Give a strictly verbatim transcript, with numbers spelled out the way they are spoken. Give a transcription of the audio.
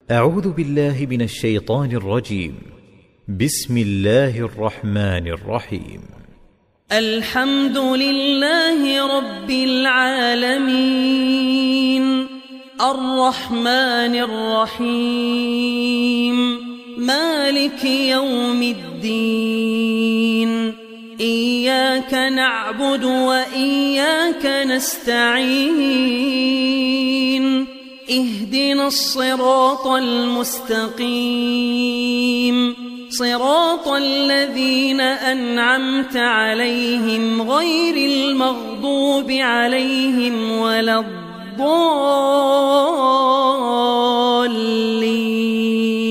أعوذ بالله من الشيطان الرجيم. بسم الله الرحمن الرحيم. الحمد لله رب العالمين، الرحمن الرحيم، مالك يوم الدين. إياك نعبد وإياك نستعين، اهدنا الصراط المستقيم، صراط الذين أنعمت عليهم غير المغضوب عليهم ولا الضالين.